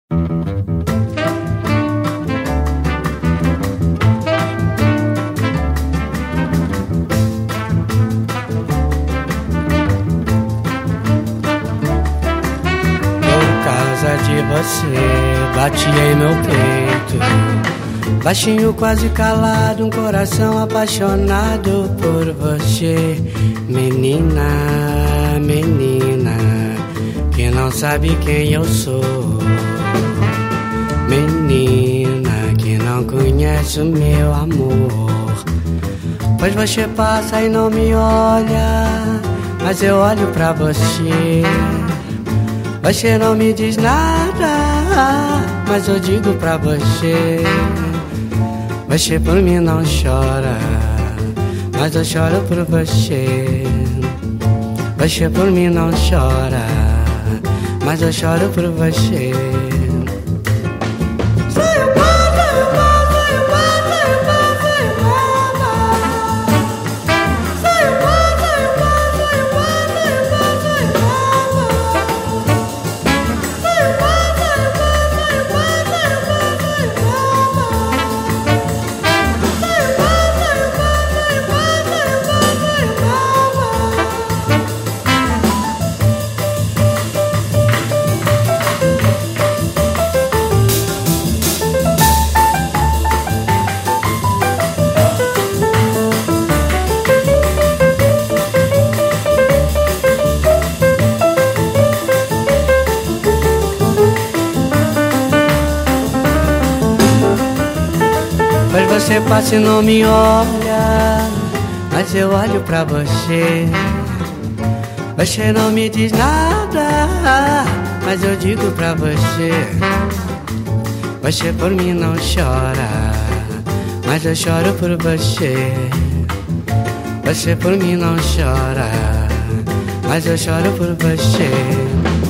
De você, bati em meu peito, baixinho, quase calado, um coração apaixonado por você. Menina, menina, que não sabe quem eu sou. Menina, que não conhece o meu amor. Pois você passa e não me olha, mas eu olho pra você. Você não me diz nada, mas eu digo pra você. Você por mim não chora, mas eu choro por você. Você por mim não chora, mas eu choro por você. Você passa e não me olha, mas eu olho pra você. Você não me diz nada, mas eu digo pra você. Você por mim não chora, mas eu choro por você. Você por mim não chora, mas eu choro por você.